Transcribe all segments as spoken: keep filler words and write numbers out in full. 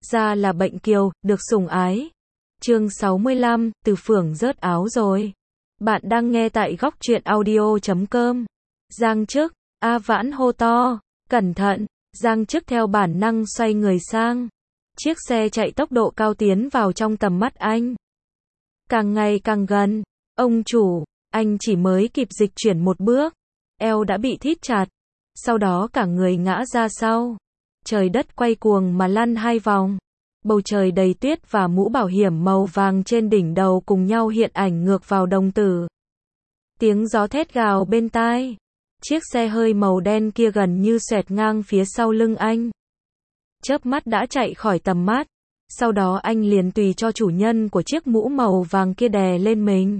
ra là bệnh kiều, được sủng ái. Chương sáu mươi lăm, Từ Phưởng rớt áo rồi. Bạn đang nghe tại góc truyện audio chấm com. Giang Chức, A Vãn hô to, cẩn thận, Giang Chức theo bản năng xoay người sang. Chiếc xe chạy tốc độ cao tiến vào trong tầm mắt anh. Càng ngày càng gần, ông chủ, anh chỉ mới kịp dịch chuyển một bước, eo đã bị thít chặt, sau đó cả người ngã ra sau. Trời đất quay cuồng mà lăn hai vòng. Bầu trời đầy tuyết và mũ bảo hiểm màu vàng trên đỉnh đầu cùng nhau hiện ảnh ngược vào đồng tử. Tiếng gió thét gào bên tai. Chiếc xe hơi màu đen kia gần như xoẹt ngang phía sau lưng anh. Chớp mắt đã chạy khỏi tầm mắt. Sau đó anh liền tùy cho chủ nhân của chiếc mũ màu vàng kia đè lên mình.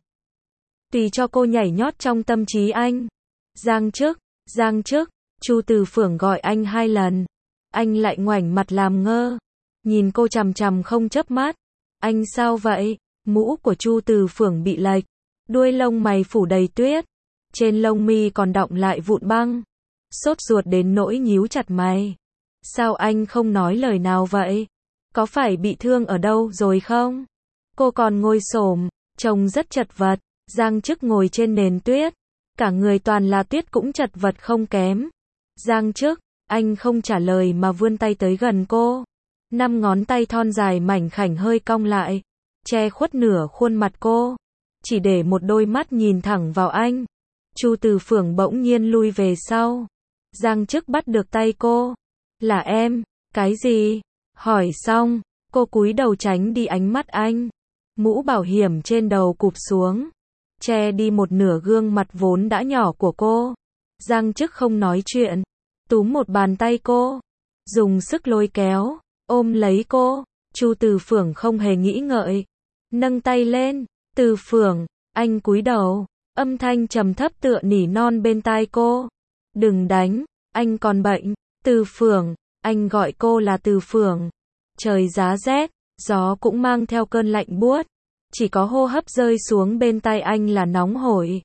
Tùy cho cô nhảy nhót trong tâm trí anh. Giang Chức, Giang Chức, Chu Từ Phưởng gọi anh hai lần. Anh lại ngoảnh mặt làm ngơ. Nhìn cô chằm chằm không chớp mắt. Anh sao vậy? Mũ của Chu Từ Phưởng bị lệch. Đuôi lông mày phủ đầy tuyết. Trên lông mi còn đọng lại vụn băng. Sốt ruột đến nỗi nhíu chặt mày. Sao anh không nói lời nào vậy? Có phải bị thương ở đâu rồi không? Cô còn ngồi xổm, trông rất chật vật. Giang Chức ngồi trên nền tuyết. Cả người toàn là tuyết cũng chật vật không kém. Giang Chức, anh không trả lời mà vươn tay tới gần cô. Năm ngón tay thon dài mảnh khảnh hơi cong lại, che khuất nửa khuôn mặt cô. Chỉ để một đôi mắt nhìn thẳng vào anh. Chu Từ Phưởng bỗng nhiên lui về sau. Giang Chức bắt được tay cô. Là em, cái gì? Hỏi xong, cô cúi đầu tránh đi ánh mắt anh. Mũ bảo hiểm trên đầu cụp xuống, che đi một nửa gương mặt vốn đã nhỏ của cô. Giang Chức không nói chuyện, túm một bàn tay cô, dùng sức lôi kéo, ôm lấy cô. Chu Từ Phưởng không hề nghĩ ngợi, nâng tay lên. Từ Phưởng, anh cúi đầu, âm thanh trầm thấp tựa nỉ non bên tai cô. Đừng đánh, anh còn bệnh. Từ Phưởng, anh gọi cô là Từ Phưởng. Trời giá rét, gió cũng mang theo cơn lạnh buốt. Chỉ có hô hấp rơi xuống bên tai anh là nóng hổi.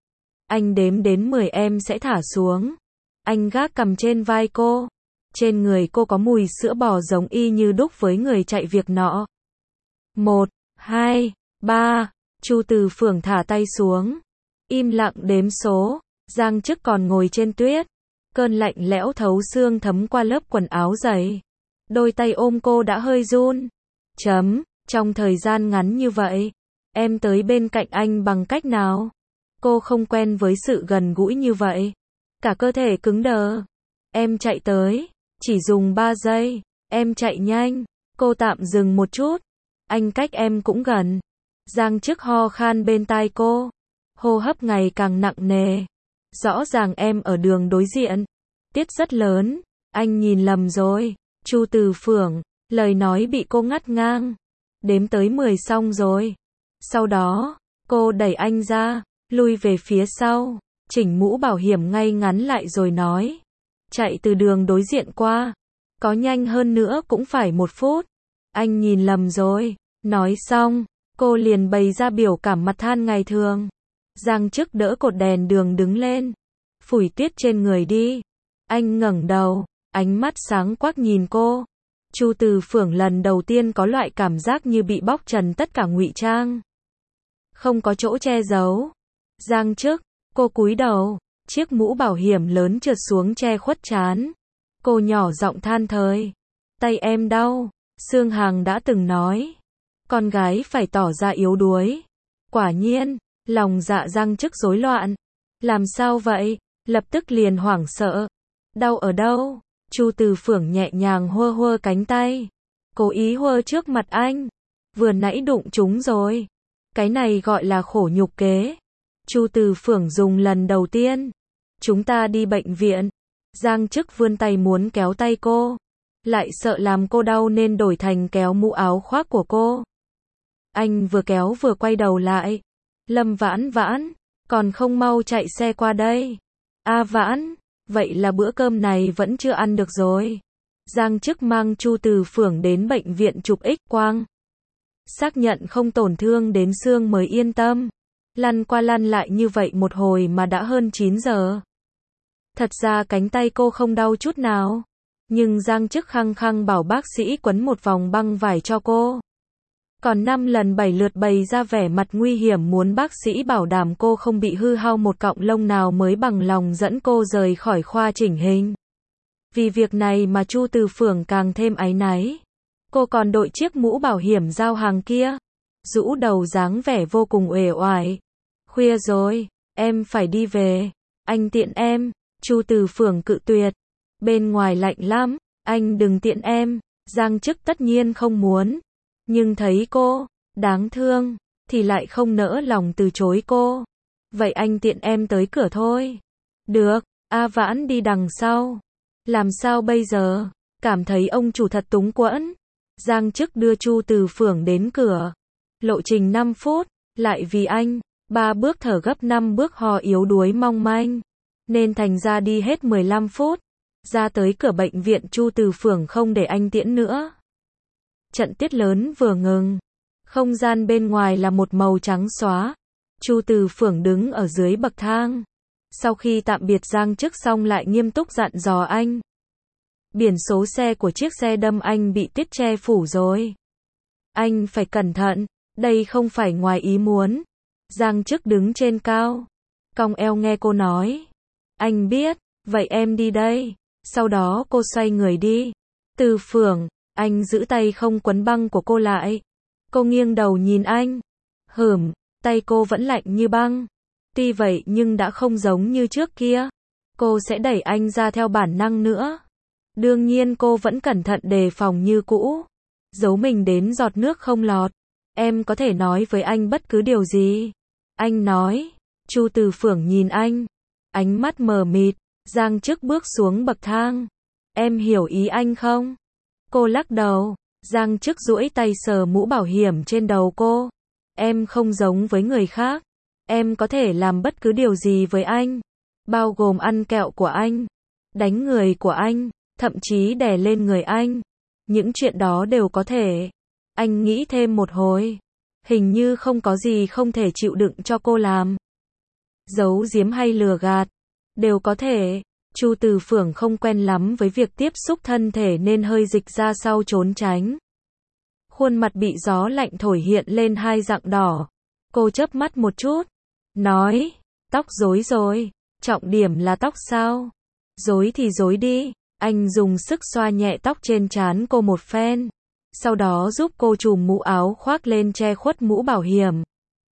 Anh đếm đến mười em sẽ thả xuống. Anh gác cầm trên vai cô. Trên người cô có mùi sữa bò giống y như đúc với người chạy việc nọ. Một, hai, ba, Chu Từ Phưởng thả tay xuống. Im lặng đếm số. Giang Chức còn ngồi trên tuyết. Cơn lạnh lẽo thấu xương thấm qua lớp quần áo dày. Đôi tay ôm cô đã hơi run. Chấm, trong thời gian ngắn như vậy, em tới bên cạnh anh bằng cách nào? Cô không quen với sự gần gũi như vậy. Cả cơ thể cứng đờ. Em chạy tới. Chỉ dùng ba giây. Em chạy nhanh. Cô tạm dừng một chút. Anh cách em cũng gần. Giang Chức ho khan bên tai cô. Hô hấp ngày càng nặng nề. Rõ ràng em ở đường đối diện. Tiết rất lớn. Anh nhìn lầm rồi. Chu Từ Phưởng, lời nói bị cô ngắt ngang. Đếm tới mười xong rồi. Sau đó, cô đẩy anh ra, lui về phía sau, chỉnh mũ bảo hiểm ngay ngắn lại rồi nói. Chạy từ đường đối diện qua. Có nhanh hơn nữa cũng phải một phút. Anh nhìn lầm rồi. Nói xong, cô liền bày ra biểu cảm mặt than ngày thường. Giang Chức đỡ cột đèn đường đứng lên. Phủi tuyết trên người đi. Anh ngẩng đầu, ánh mắt sáng quắc nhìn cô. Chu Từ Phưởng lần đầu tiên có loại cảm giác như bị bóc trần tất cả ngụy trang. Không có chỗ che giấu. Giang Chức, cô cúi đầu, chiếc mũ bảo hiểm lớn trượt xuống che khuất trán. Cô nhỏ giọng than thơi. Tay em đau. Sương Hằng đã từng nói. Con gái phải tỏ ra yếu đuối. Quả nhiên, lòng dạ Giang Chức rối loạn. Làm sao vậy? Lập tức liền hoảng sợ. Đau ở đâu? Chu Từ Phưởng nhẹ nhàng hơ hơ cánh tay. Cố ý hơ trước mặt anh. Vừa nãy đụng chúng rồi. Cái này gọi là khổ nhục kế. Chu Từ Phưởng dùng lần đầu tiên. Chúng ta đi bệnh viện. Giang Chức vươn tay muốn kéo tay cô. Lại sợ làm cô đau nên đổi thành kéo mũ áo khoác của cô. Anh vừa kéo vừa quay đầu lại. Lâm Vãn Vãn, còn không mau chạy xe qua đây. A Vãn, vậy là bữa cơm này vẫn chưa ăn được rồi. Giang Chức mang Chu Từ Phưởng đến bệnh viện chụp X-quang. Xác nhận không tổn thương đến xương mới yên tâm. Lăn qua lăn lại như vậy một hồi mà đã hơn chín giờ. Thật ra cánh tay cô không đau chút nào. Nhưng Giang Chức khăng khăng bảo bác sĩ quấn một vòng băng vải cho cô. Còn năm lần bảy lượt bày ra vẻ mặt nguy hiểm muốn bác sĩ bảo đảm cô không bị hư hao một cọng lông nào mới bằng lòng dẫn cô rời khỏi khoa chỉnh hình. Vì việc này mà Chu Từ Phượng càng thêm áy náy. Cô còn đội chiếc mũ bảo hiểm giao hàng kia, rũ đầu dáng vẻ vô cùng uể oải. Khuya rồi, em phải đi về. Anh tiện em. Chu Từ Phượng cự tuyệt. Bên ngoài lạnh lắm, anh đừng tiện em. Giang Chức tất nhiên không muốn. Nhưng thấy cô đáng thương, thì lại không nỡ lòng từ chối cô. Vậy anh tiện em tới cửa thôi. Được, A Vãn đi đằng sau. Làm sao bây giờ? Cảm thấy ông chủ thật túng quẫn. Giang Chức đưa Chu Từ Phượng đến cửa. Lộ trình năm phút, lại vì anh, ba bước thở gấp năm bước ho yếu đuối mong manh. Nên thành ra đi hết mười lăm phút. Ra tới cửa bệnh viện Chu Từ Phượng không để anh tiễn nữa. Trận tiết lớn vừa ngừng. Không gian bên ngoài là một màu trắng xóa. Chu Từ Phượng đứng ở dưới bậc thang. Sau khi tạm biệt Giang Chức xong lại nghiêm túc dặn dò anh. Biển số xe của chiếc xe đâm anh bị tiết che phủ rồi. Anh phải cẩn thận, đây không phải ngoài ý muốn. Giang Chức đứng trên cao. Cong eo nghe cô nói. Anh biết, vậy em đi đây. Sau đó cô xoay người đi. Từ Phượng, anh giữ tay không quấn băng của cô lại. Cô nghiêng đầu nhìn anh. Hửm, tay cô vẫn lạnh như băng. Tuy vậy nhưng đã không giống như trước kia. Cô sẽ đẩy anh ra theo bản năng nữa. Đương nhiên cô vẫn cẩn thận đề phòng như cũ. Giấu mình đến giọt nước không lọt. Em có thể nói với anh bất cứ điều gì. Anh nói. Chu Từ Phượng nhìn anh. Ánh mắt mờ mịt. Giang Chức bước xuống bậc thang. Em hiểu ý anh không? Cô lắc đầu. Giang Chức duỗi tay sờ mũ bảo hiểm trên đầu cô. Em không giống với người khác. Em có thể làm bất cứ điều gì với anh. Bao gồm ăn kẹo của anh. Đánh người của anh. Thậm chí đè lên người anh. Những chuyện đó đều có thể. Anh nghĩ thêm một hồi. Hình như không có gì không thể chịu đựng cho cô làm. Giấu giếm hay lừa gạt. Đều có thể. Chu Từ Phượng không quen lắm với việc tiếp xúc thân thể nên hơi dịch ra sau trốn tránh. Khuôn mặt bị gió lạnh thổi hiện lên hai rạng đỏ. Cô chớp mắt một chút. Nói. Tóc rối rồi. Trọng điểm là tóc sao? Rối thì rối đi. Anh dùng sức xoa nhẹ tóc trên trán cô một phen. Sau đó giúp cô trùm mũ áo khoác lên che khuất mũ bảo hiểm.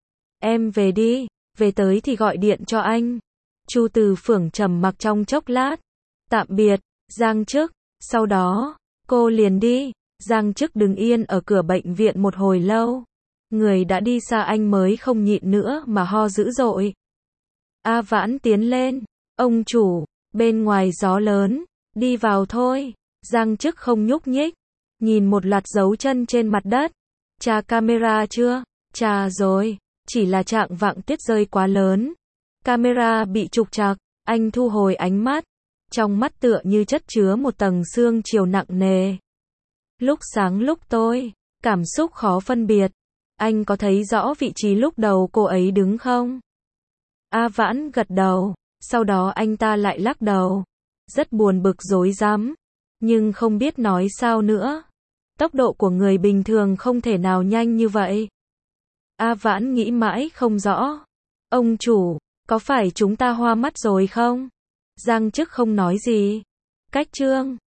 Em về đi. Về tới thì gọi điện cho anh. Chu Từ Phượng trầm mặc trong chốc lát. Tạm biệt, Giang Chức. Sau đó, cô liền đi. Giang Chức đứng yên ở cửa bệnh viện một hồi lâu. Người đã đi xa anh mới không nhịn nữa mà ho dữ dội. A Vãn tiến lên. Ông chủ, bên ngoài gió lớn. Đi vào thôi. Giang Chức không nhúc nhích. Nhìn một loạt dấu chân trên mặt đất. Tra camera chưa? Tra rồi. Chỉ là trạng vạng tuyết rơi quá lớn. Camera bị trục trặc. Anh thu hồi ánh mắt. Trong mắt tựa như chất chứa một tầng sương chiều nặng nề. Lúc sáng lúc tối. Cảm xúc khó phân biệt. Anh có thấy rõ vị trí lúc đầu cô ấy đứng không? A Vãn gật đầu. Sau đó anh ta lại lắc đầu. Rất buồn bực rối rắm. Nhưng không biết nói sao nữa. Tốc độ của người bình thường không thể nào nhanh như vậy. A Vãn nghĩ mãi không rõ. Ông chủ, có phải chúng ta hoa mắt rồi không? Giang Chức không nói gì. Cách chương